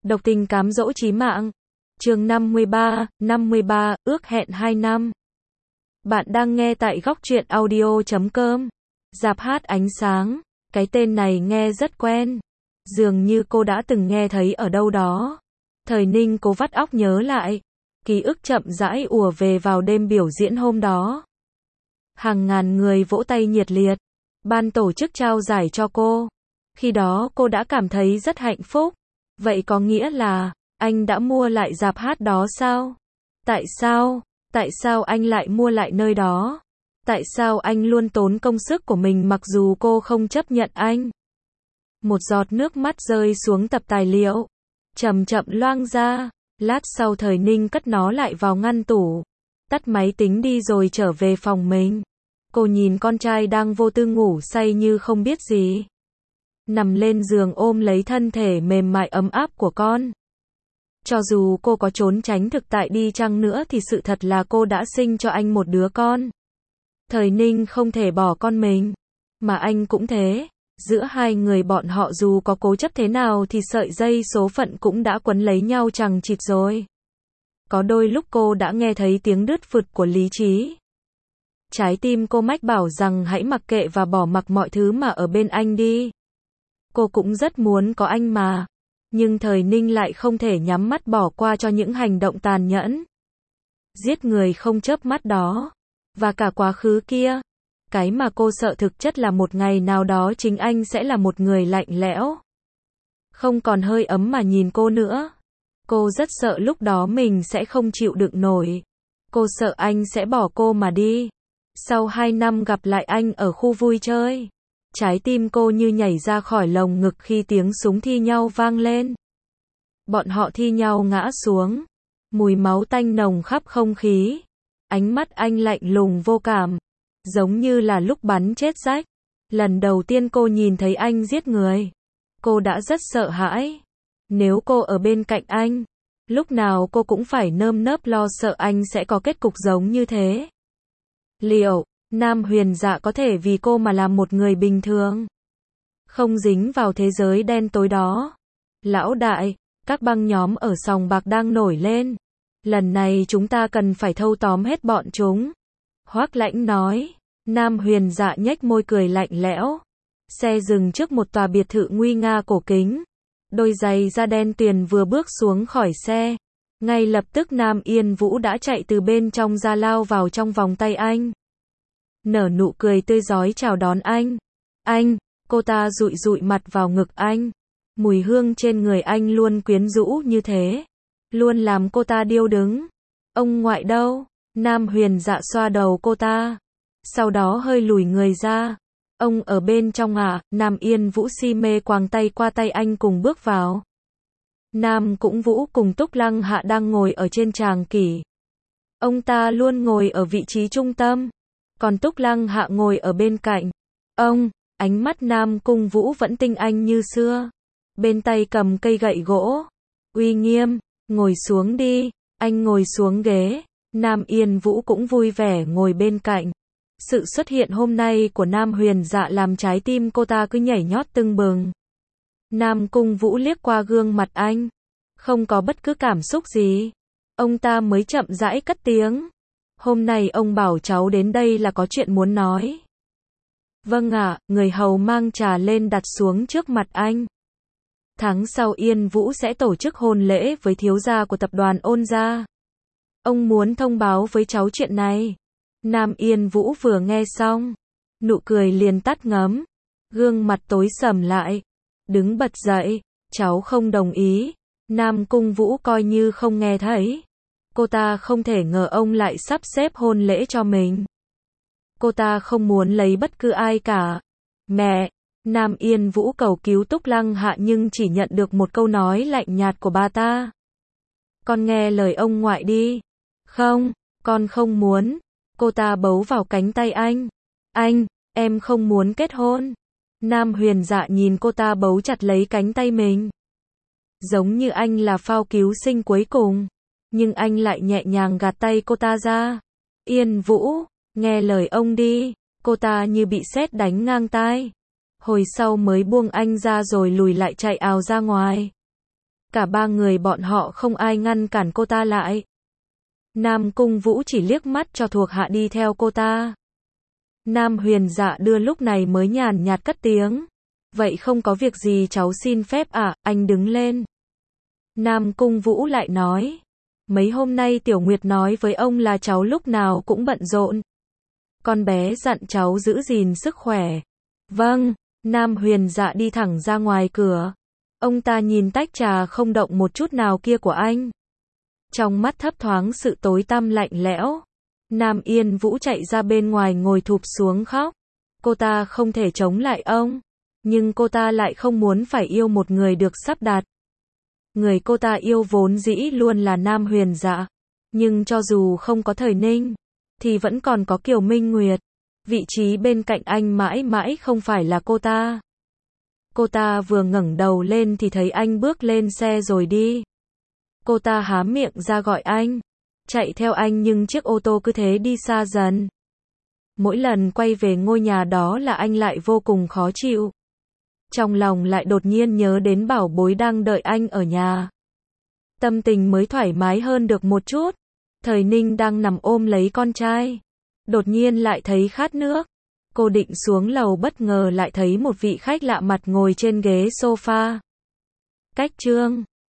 Độc tình cám dỗ chí mạng. Chương 53, ước hẹn 2 năm. Bạn đang nghe tại góc truyện audio.com. Rạp hát ánh sáng. Cái tên này nghe rất quen. Dường như cô đã từng nghe thấy ở đâu đó. Thời Ninh cố vắt óc nhớ lại. Ký ức chậm rãi ùa về vào đêm biểu diễn hôm đó. Hàng ngàn người vỗ tay nhiệt liệt. Ban tổ chức trao giải cho cô. Khi đó cô đã cảm thấy rất hạnh phúc. Vậy có nghĩa là, anh đã mua lại rạp hát đó sao? Tại sao? Tại sao anh lại mua lại nơi đó? Tại sao anh luôn tốn công sức của mình mặc dù cô không chấp nhận anh? Một giọt nước mắt rơi xuống tập tài liệu. Chậm chậm loang ra. Lát sau Thời Ninh cất nó lại vào ngăn tủ. Tắt máy tính đi rồi trở về phòng mình. Cô nhìn con trai đang vô tư ngủ say như không biết gì. Nằm lên giường ôm lấy thân thể mềm mại ấm áp của con. Cho dù cô có trốn tránh thực tại đi chăng nữa thì sự thật là cô đã sinh cho anh một đứa con. Thời Ninh không thể bỏ con mình. Mà anh cũng thế. Giữa hai người bọn họ dù có cố chấp thế nào thì sợi dây số phận cũng đã quấn lấy nhau chằng chịt rồi. Có đôi lúc cô đã nghe thấy tiếng đứt phụt của lý trí. Trái tim cô mách bảo rằng hãy mặc kệ và bỏ mặc mọi thứ mà ở bên anh đi. Cô cũng rất muốn có anh mà. Nhưng Thời Ninh lại không thể nhắm mắt bỏ qua cho những hành động tàn nhẫn. Giết người không chớp mắt đó. Và cả quá khứ kia. Cái mà cô sợ thực chất là một ngày nào đó chính anh sẽ là một người lạnh lẽo. Không còn hơi ấm mà nhìn cô nữa. Cô rất sợ lúc đó mình sẽ không chịu đựng nổi. Cô sợ anh sẽ bỏ cô mà đi. Sau 2 năm gặp lại anh ở khu vui chơi. Trái tim cô như nhảy ra khỏi lồng ngực khi tiếng súng thi nhau vang lên. Bọn họ thi nhau ngã xuống. Mùi máu tanh nồng khắp không khí. Ánh mắt anh lạnh lùng vô cảm. Giống như là lúc bắn chết rách. Lần đầu tiên cô nhìn thấy anh giết người. Cô đã rất sợ hãi. Nếu cô ở bên cạnh anh, lúc nào cô cũng phải nơm nớp lo sợ anh sẽ có kết cục giống như thế. Liệu Nam Huyền Dạ có thể vì cô mà làm một người bình thường? Không dính vào thế giới đen tối đó. Lão đại, các băng nhóm ở sòng bạc đang nổi lên. Lần này chúng ta cần phải thâu tóm hết bọn chúng. Hoắc Lãnh nói. Nam Huyền Dạ nhếch môi cười lạnh lẽo. Xe dừng trước một tòa biệt thự nguy nga cổ kính. Đôi giày da đen tuyền vừa bước xuống khỏi xe. Ngay lập tức Nam Yên Vũ đã chạy từ bên trong ra lao vào trong vòng tay anh. Nở nụ cười tươi rói chào đón anh. Anh, cô ta dụi dụi mặt vào ngực anh. Mùi hương trên người anh luôn quyến rũ như thế. Luôn làm cô ta điêu đứng. Ông ngoại đâu? Nam Huyền Dạ xoa đầu cô ta. Sau đó hơi lùi người ra. Ông ở bên trong à? Nam Yên Vũ si mê quàng tay qua tay anh cùng bước vào. Nam Cũng Vũ cùng Túc Lăng Hạ đang ngồi ở trên tràng kỷ. Ông ta luôn ngồi ở vị trí trung tâm. Còn Túc Lăng Hạ ngồi ở bên cạnh. Ông, ánh mắt Nam Cung Vũ vẫn tinh anh như xưa. Bên tay cầm cây gậy gỗ. Uy nghiêm, ngồi xuống đi. Anh ngồi xuống ghế. Nam Yên Vũ cũng vui vẻ ngồi bên cạnh. Sự xuất hiện hôm nay của Nam Huyền Dạ làm trái tim cô ta cứ nhảy nhót tưng bừng. Nam Cung Vũ liếc qua gương mặt anh. Không có bất cứ cảm xúc gì. Ông ta mới chậm rãi cất tiếng. Hôm nay ông bảo cháu đến đây là có chuyện muốn nói. Vâng ạ, người hầu mang trà lên đặt xuống trước mặt anh. Tháng sau Yên Vũ sẽ tổ chức hôn lễ với thiếu gia của tập đoàn Ôn gia. Ông muốn thông báo với cháu chuyện này. Nam Yên Vũ vừa nghe xong. Nụ cười liền tắt ngấm. Gương mặt tối sầm lại. Đứng bật dậy. Cháu không đồng ý. Nam Cung Vũ coi như không nghe thấy. Cô ta không thể ngờ ông lại sắp xếp hôn lễ cho mình. Cô ta không muốn lấy bất cứ ai cả. Mẹ! Nam Yên Vũ cầu cứu Túc Lăng Hạ nhưng chỉ nhận được một câu nói lạnh nhạt của bà ta. Con nghe lời ông ngoại đi. Không, con không muốn. Cô ta bấu vào cánh tay anh. Anh, em không muốn kết hôn. Nam Huyền Dạ nhìn cô ta bấu chặt lấy cánh tay mình. Giống như anh là phao cứu sinh cuối cùng. Nhưng anh lại nhẹ nhàng gạt tay cô ta ra. Yên Vũ, nghe lời ông đi. Cô ta như bị sét đánh ngang tai. Hồi sau mới buông anh ra rồi lùi lại chạy ào ra ngoài. cả ba người bọn họ không ai ngăn cản cô ta lại. Nam Cung Vũ chỉ liếc mắt cho thuộc hạ đi theo cô ta. Nam Huyền Dạ đưa lúc này mới nhàn nhạt cất tiếng. Vậy không có việc gì cháu xin phép ạ, anh đứng lên. Nam Cung Vũ lại nói. Mấy hôm nay Tiểu Nguyệt nói với ông là cháu lúc nào cũng bận rộn. Con bé dặn cháu giữ gìn sức khỏe. Vâng, Nam Huyền Dạ đi thẳng ra ngoài cửa. Ông ta nhìn tách trà không động một chút nào kia của anh. Trong mắt thấp thoáng sự tối tăm lạnh lẽo. Nam Yên Vũ chạy ra bên ngoài ngồi thụp xuống khóc. Cô ta không thể chống lại ông. Nhưng cô ta lại không muốn phải yêu một người được sắp đặt. Người cô ta yêu vốn dĩ luôn là Nam Huyền Dạ. Nhưng cho dù không có Thời Ninh, thì vẫn còn có Kiều Minh Nguyệt. Vị trí bên cạnh anh mãi mãi không phải là cô ta. Cô ta vừa ngẩng đầu lên thì thấy anh bước lên xe rồi đi. Cô ta há miệng ra gọi anh. Chạy theo anh nhưng chiếc ô tô cứ thế đi xa dần. Mỗi lần quay về ngôi nhà đó là anh lại vô cùng khó chịu. Trong lòng lại đột nhiên nhớ đến bảo bối đang đợi anh ở nhà. Tâm tình mới thoải mái hơn được một chút. Thời Ninh đang nằm ôm lấy con trai. Đột nhiên lại thấy khát nước. Cô định xuống lầu bất ngờ lại thấy một vị khách lạ mặt ngồi trên ghế sofa. Cách chương